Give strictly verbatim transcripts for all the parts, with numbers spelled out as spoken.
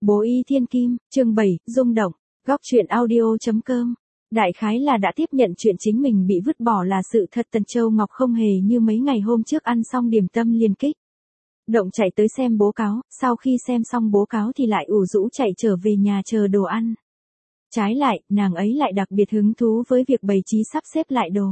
Bố y thiên kim, chương bảy, rung động, góc truyện audio.com. Đại khái là đã tiếp nhận chuyện chính mình bị vứt bỏ là sự thật. Tần Châu Ngọc không hề như mấy ngày hôm trước ăn xong điểm tâm liền kích động chạy tới xem bố cáo, sau khi xem xong bố cáo thì lại ủ rũ chạy trở về nhà chờ đồ ăn. Trái lại, nàng ấy lại đặc biệt hứng thú với việc bày trí sắp xếp lại đồ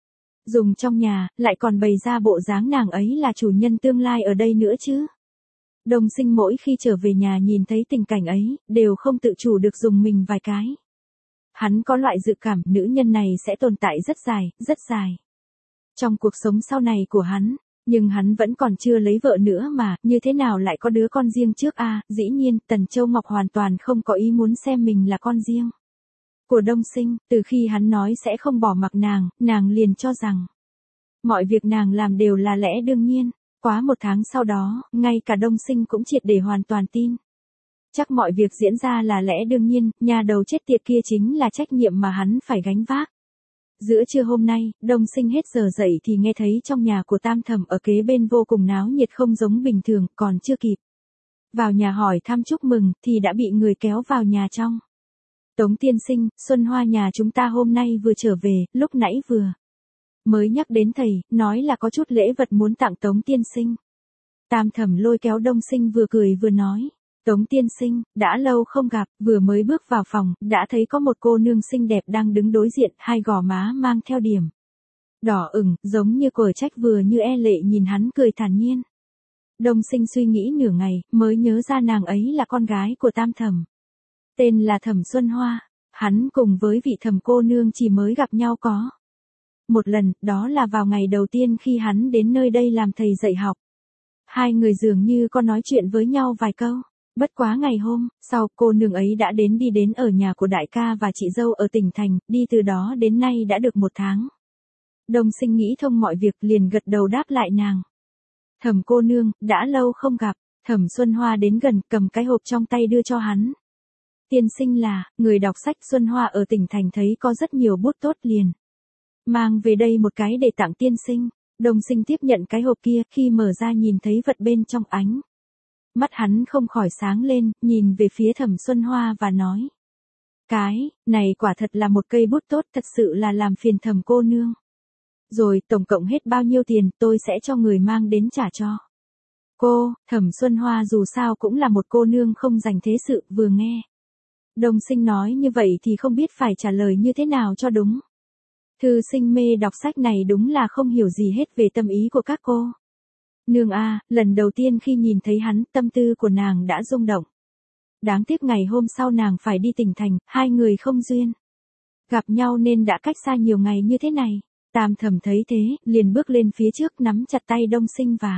dùng trong nhà, lại còn bày ra bộ dáng nàng ấy là chủ nhân tương lai ở đây nữa chứ. Đông Sinh mỗi khi trở về nhà nhìn thấy tình cảnh ấy, đều không tự chủ được dùng mình vài cái. Hắn có loại dự cảm nữ nhân này sẽ tồn tại rất dài, rất dài trong cuộc sống sau này của hắn, nhưng hắn vẫn còn chưa lấy vợ nữa mà, như thế nào lại có đứa con riêng trước a? À, dĩ nhiên, Tần Châu Ngọc hoàn toàn không có ý muốn xem mình là con riêng của Đông Sinh. Từ khi hắn nói sẽ không bỏ mặc nàng, nàng liền cho rằng mọi việc nàng làm đều là lẽ đương nhiên. Quá một tháng sau đó, ngay cả Đông Sinh cũng triệt để hoàn toàn tin. Chắc mọi việc diễn ra là lẽ đương nhiên, nhà đầu chết tiệt kia chính là trách nhiệm mà hắn phải gánh vác. Giữa trưa hôm nay, Đông Sinh hết giờ dậy thì nghe thấy trong nhà của Tam Thẩm ở kế bên vô cùng náo nhiệt không giống bình thường, còn chưa kịp vào nhà hỏi thăm chúc mừng thì đã bị người kéo vào nhà trong. Tống tiên sinh, Xuân Hoa nhà chúng ta hôm nay vừa trở về, lúc nãy vừa mới nhắc đến thầy, nói là có chút lễ vật muốn tặng Tống tiên sinh. Tam Thẩm lôi kéo Đông Sinh vừa cười vừa nói, Tống tiên sinh, đã lâu không gặp, vừa mới bước vào phòng, đã thấy có một cô nương xinh đẹp đang đứng đối diện, hai gò má mang theo điểm đỏ ửng, giống như cờ trách vừa như e lệ nhìn hắn cười thản nhiên. Đông Sinh suy nghĩ nửa ngày, mới nhớ ra nàng ấy là con gái của Tam Thẩm. Tên là Thẩm Xuân Hoa, hắn cùng với vị thẩm cô nương chỉ mới gặp nhau có một lần, đó là vào ngày đầu tiên khi hắn đến nơi đây làm thầy dạy học. Hai người dường như có nói chuyện với nhau vài câu. Bất quá ngày hôm sau, cô nương ấy đã đến đi đến ở nhà của đại ca và chị dâu ở tỉnh thành, đi từ đó đến nay đã được một tháng. Đông Sinh nghĩ thông mọi việc liền gật đầu đáp lại nàng. Thẩm cô nương, đã lâu không gặp. Thẩm Xuân Hoa đến gần, cầm cái hộp trong tay đưa cho hắn. Tiên sinh là, người đọc sách Xuân Hoa ở tỉnh thành thấy có rất nhiều bút tốt liền mang về đây một cái để tặng tiên sinh. Đông Sinh tiếp nhận cái hộp kia, khi mở ra nhìn thấy vật bên trong ánh mắt hắn không khỏi sáng lên, nhìn về phía Thẩm Xuân Hoa và nói. Cái này quả thật là một cây bút tốt, thật sự là làm phiền Thẩm cô nương. Rồi, tổng cộng hết bao nhiêu tiền, tôi sẽ cho người mang đến trả cho cô. Thẩm Xuân Hoa dù sao cũng là một cô nương không dành thế sự, vừa nghe Đông Sinh nói như vậy thì không biết phải trả lời như thế nào cho đúng. Thư sinh mê đọc sách này đúng là không hiểu gì hết về tâm ý của các cô nương a. À, lần đầu tiên khi nhìn thấy hắn, tâm tư của nàng đã rung động. Đáng tiếc ngày hôm sau nàng phải đi tỉnh thành, hai người không duyên gặp nhau nên đã cách xa nhiều ngày như thế này. Tam Thẩm thấy thế, liền bước lên phía trước nắm chặt tay Đông Sinh và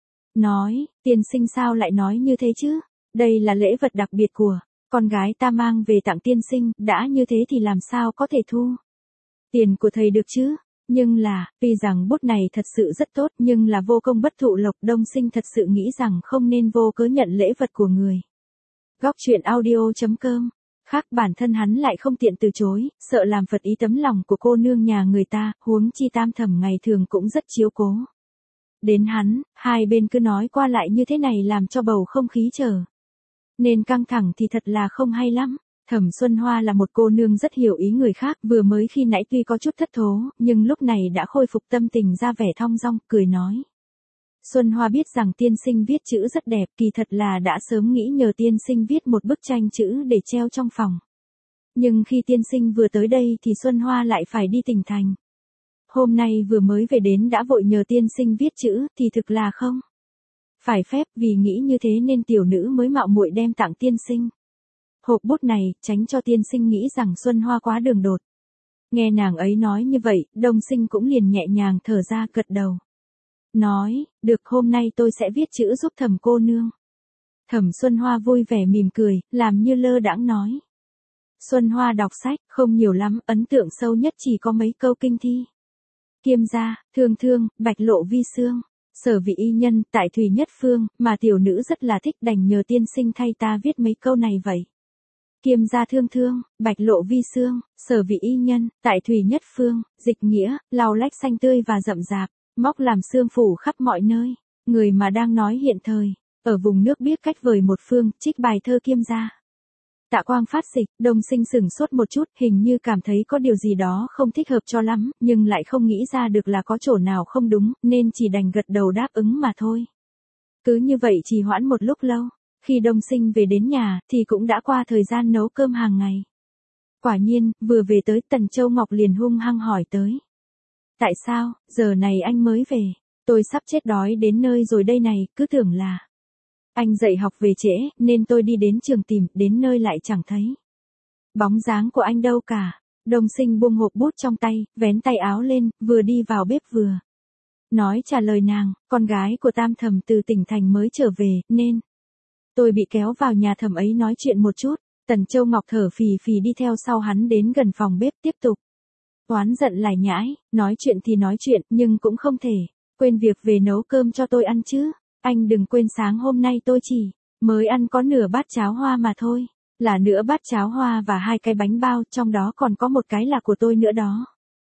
nói, tiên sinh sao lại nói như thế chứ? Đây là lễ vật đặc biệt của con gái ta mang về tặng tiên sinh, đã như thế thì làm sao có thể thu tiền của thầy được chứ? Nhưng là, tuy rằng bút này thật sự rất tốt nhưng là vô công bất thụ lộc. Đông Sinh thật sự nghĩ rằng không nên vô cớ nhận lễ vật của người. Góc truyện audio.com. Khác bản thân hắn lại không tiện từ chối, sợ làm phật ý tấm lòng của cô nương nhà người ta, huống chi Tam Thẩm ngày thường cũng rất chiếu cố đến hắn, hai bên cứ nói qua lại như thế này làm cho bầu không khí trở nên căng thẳng thì thật là không hay lắm. Thẩm Xuân Hoa là một cô nương rất hiểu ý người khác, vừa mới khi nãy tuy có chút thất thố, nhưng lúc này đã khôi phục tâm tình ra vẻ thong dong, cười nói. Xuân Hoa biết rằng tiên sinh viết chữ rất đẹp, kỳ thật là đã sớm nghĩ nhờ tiên sinh viết một bức tranh chữ để treo trong phòng. Nhưng khi tiên sinh vừa tới đây thì Xuân Hoa lại phải đi tỉnh thành. Hôm nay vừa mới về đến đã vội nhờ tiên sinh viết chữ thì thực là không phải phép, vì nghĩ như thế nên tiểu nữ mới mạo muội đem tặng tiên sinh hộp bút này, tránh cho tiên sinh nghĩ rằng Xuân Hoa quá đường đột. Nghe nàng ấy nói như vậy, Đông Sinh cũng liền nhẹ nhàng thở ra, gật đầu. Nói, được, hôm nay tôi sẽ viết chữ giúp Thẩm cô nương. Thẩm Xuân Hoa vui vẻ mỉm cười, làm như lơ đãng nói. Xuân Hoa đọc sách, không nhiều lắm, ấn tượng sâu nhất chỉ có mấy câu kinh thi. Kiêm gia, thương thương, bạch lộ vi xương, sở vị y nhân, tại thủy nhất phương, mà tiểu nữ rất là thích, đành nhờ tiên sinh thay ta viết mấy câu này vậy. Kiêm gia thương thương, bạch lộ vi xương, sở vị y nhân, tại thủy nhất phương, dịch nghĩa, lau lách xanh tươi và rậm rạp, móc làm xương phủ khắp mọi nơi, người mà đang nói hiện thời. Ở vùng nước biết cách vời một phương, trích bài thơ Kiêm gia. Tạ Quang phát dịch, Đông Sinh sửng sốt một chút, hình như cảm thấy có điều gì đó không thích hợp cho lắm, nhưng lại không nghĩ ra được là có chỗ nào không đúng, nên chỉ đành gật đầu đáp ứng mà thôi. Cứ như vậy trì hoãn một lúc lâu, khi Đông Sinh về đến nhà, thì cũng đã qua thời gian nấu cơm hàng ngày. Quả nhiên, vừa về tới Tần Châu Ngọc liền hung hăng hỏi tới. Tại sao, giờ này anh mới về, tôi sắp chết đói đến nơi rồi đây này, cứ tưởng là anh dạy học về trễ, nên tôi đi đến trường tìm, đến nơi lại chẳng thấy bóng dáng của anh đâu cả. Đông Sinh buông hộp bút trong tay, vén tay áo lên, vừa đi vào bếp vừa nói trả lời nàng, con gái của Tam Thẩm từ tỉnh thành mới trở về, nên tôi bị kéo vào nhà thẩm ấy nói chuyện một chút. Tần Châu Ngọc thở phì phì đi theo sau hắn đến gần phòng bếp tiếp tục oán giận lải nhãi, nói chuyện thì nói chuyện, nhưng cũng không thể quên việc về nấu cơm cho tôi ăn chứ. Anh đừng quên sáng hôm nay tôi chỉ mới ăn có nửa bát cháo hoa mà thôi, là nửa bát cháo hoa và hai cái bánh bao, trong đó còn có một cái là của tôi nữa đó.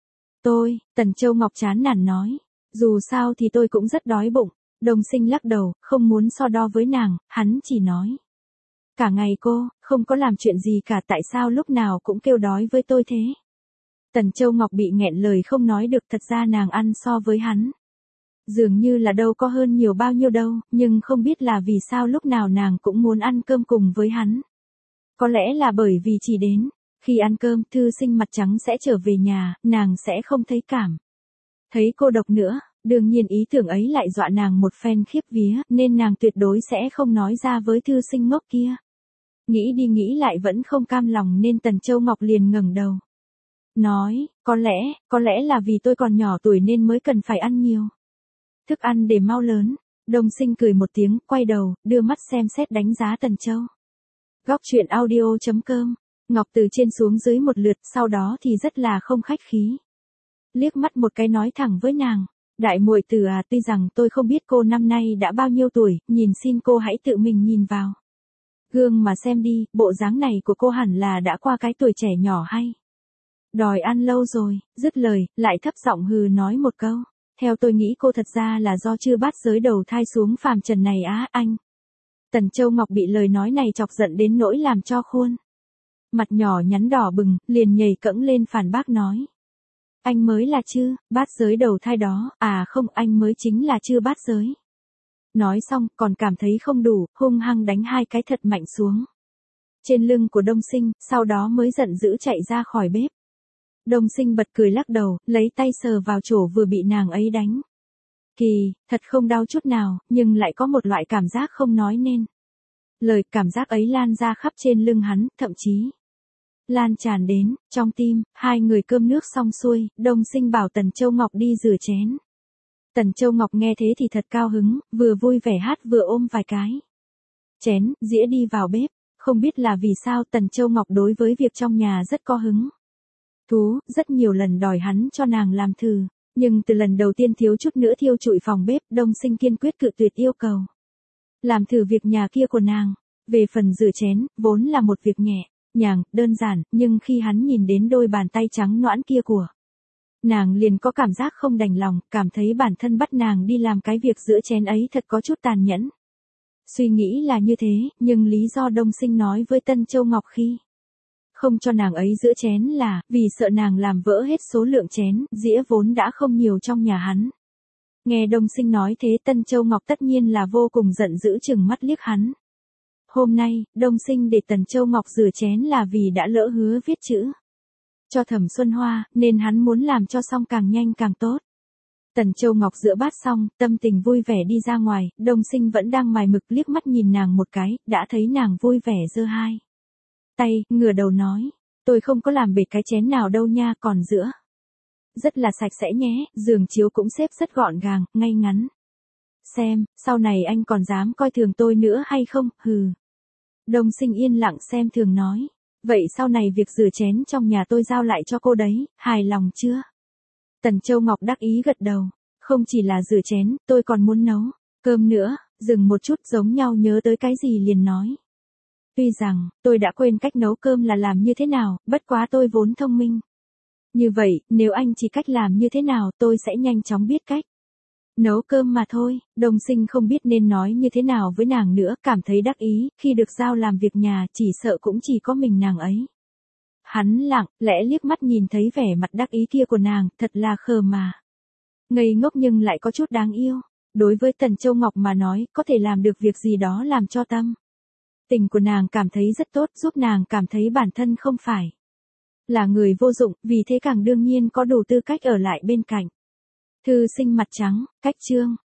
Tôi, Tần Châu Ngọc chán nản nói, dù sao thì tôi cũng rất đói bụng. Đông Sinh lắc đầu, không muốn so đo với nàng, hắn chỉ nói. Cả ngày cô, không có làm chuyện gì cả, tại sao lúc nào cũng kêu đói với tôi thế? Tần Châu Ngọc bị nghẹn lời không nói được, thật ra nàng ăn so với hắn dường như là đâu có hơn nhiều bao nhiêu đâu, nhưng không biết là vì sao lúc nào nàng cũng muốn ăn cơm cùng với hắn. Có lẽ là bởi vì chỉ đến khi ăn cơm, thư sinh mặt trắng sẽ trở về nhà, nàng sẽ không thấy cảm thấy cô độc nữa. Đương nhiên ý tưởng ấy lại dọa nàng một phen khiếp vía, nên nàng tuyệt đối sẽ không nói ra với thư sinh ngốc kia. Nghĩ đi nghĩ lại vẫn không cam lòng nên Tần Châu Ngọc liền ngẩng đầu. Nói, có lẽ, có lẽ là vì tôi còn nhỏ tuổi nên mới cần phải ăn nhiều thức ăn để mau lớn. Đông Sinh cười một tiếng, quay đầu, đưa mắt xem xét đánh giá Tần Châu. Góc truyện audio chấm com. Ngọc từ trên xuống dưới một lượt, sau đó thì rất là không khách khí. Liếc mắt một cái nói thẳng với nàng. Đại muội tử à, tuy rằng tôi không biết cô năm nay đã bao nhiêu tuổi, nhìn xin cô hãy tự mình nhìn vào gương mà xem đi, bộ dáng này của cô hẳn là đã qua cái tuổi trẻ nhỏ hay đòi ăn lâu rồi. Dứt lời, lại thấp giọng hừ nói một câu. Theo tôi nghĩ cô thật ra là do chưa bát giới đầu thai xuống phàm trần này á, anh. Tần Châu Ngọc bị lời nói này chọc giận đến nỗi làm cho khuôn mặt nhỏ nhắn đỏ bừng, liền nhảy cẫng lên phản bác nói. Anh mới là chưa bát giới đầu thai đó, à không, anh mới chính là chưa bát giới. Nói xong, còn cảm thấy không đủ, hung hăng đánh hai cái thật mạnh xuống trên lưng của Đông Sinh, sau đó mới giận dữ chạy ra khỏi bếp. Đông Sinh bật cười lắc đầu, lấy tay sờ vào chỗ vừa bị nàng ấy đánh. Kỳ, thật không đau chút nào, nhưng lại có một loại cảm giác không nói nên lời, cảm giác ấy lan ra khắp trên lưng hắn, thậm chí lan tràn đến trong tim. Hai người cơm nước xong xuôi, Đông Sinh bảo Tần Châu Ngọc đi rửa chén. Tần Châu Ngọc nghe thế thì thật cao hứng, vừa vui vẻ hát vừa ôm vài cái chén, dĩa đi vào bếp. Không biết là vì sao Tần Châu Ngọc đối với việc trong nhà rất có hứng thú, rất nhiều lần đòi hắn cho nàng làm thử, nhưng từ lần đầu tiên thiếu chút nữa thiêu trụi phòng bếp, Đông Sinh kiên quyết cự tuyệt yêu cầu làm thử việc nhà kia của nàng. Về phần rửa chén, vốn là một việc nhẹ nhàng, đơn giản, nhưng khi hắn nhìn đến đôi bàn tay trắng nõn kia của nàng liền có cảm giác không đành lòng, cảm thấy bản thân bắt nàng đi làm cái việc rửa chén ấy thật có chút tàn nhẫn. Suy nghĩ là như thế, nhưng lý do Đông Sinh nói với Tân Châu Ngọc khi không cho nàng ấy rửa chén là vì sợ nàng làm vỡ hết số lượng chén, dĩa vốn đã không nhiều trong nhà hắn. Nghe Đông Sinh nói thế, Tân Châu Ngọc tất nhiên là vô cùng giận dữ, chừng mắt liếc hắn. Hôm nay, Đông Sinh để Tần Châu Ngọc rửa chén là vì đã lỡ hứa viết chữ cho Thẩm Xuân Hoa, nên hắn muốn làm cho xong càng nhanh càng tốt. Tần Châu Ngọc rửa bát xong, tâm tình vui vẻ đi ra ngoài, Đông Sinh vẫn đang mài mực, liếc mắt nhìn nàng một cái, đã thấy nàng vui vẻ giơ hai tay, ngửa đầu nói, tôi không có làm bể cái chén nào đâu nha, còn giữa rất là sạch sẽ nhé, giường chiếu cũng xếp rất gọn gàng, ngay ngắn. Xem, sau này anh còn dám coi thường tôi nữa hay không, hừ. Đông Sinh yên lặng xem thường nói, vậy sau này việc rửa chén trong nhà tôi giao lại cho cô đấy, hài lòng chưa? Tần Châu Ngọc đắc ý gật đầu, không chỉ là rửa chén, tôi còn muốn nấu cơm nữa. Dừng một chút, giống nhau nhớ tới cái gì liền nói. Tuy rằng, tôi đã quên cách nấu cơm là làm như thế nào, bất quá tôi vốn thông minh như vậy, nếu anh chỉ cách làm như thế nào, tôi sẽ nhanh chóng biết cách Nấu cơm mà thôi, Đồng Sinh không biết nên nói như thế nào với nàng nữa, cảm thấy đắc ý, khi được giao làm việc nhà chỉ sợ cũng chỉ có mình nàng ấy. Hắn lặng lẽ liếc mắt nhìn thấy vẻ mặt đắc ý kia của nàng, thật là khờ mà. Ngây ngốc nhưng lại có chút đáng yêu. Đối với Tần Châu Ngọc mà nói, có thể làm được việc gì đó làm cho tâm tình của nàng cảm thấy rất tốt, giúp nàng cảm thấy bản thân không phải là người vô dụng, vì thế càng đương nhiên có đủ tư cách ở lại bên cạnh. Thư Sinh mặt trắng, cách chương.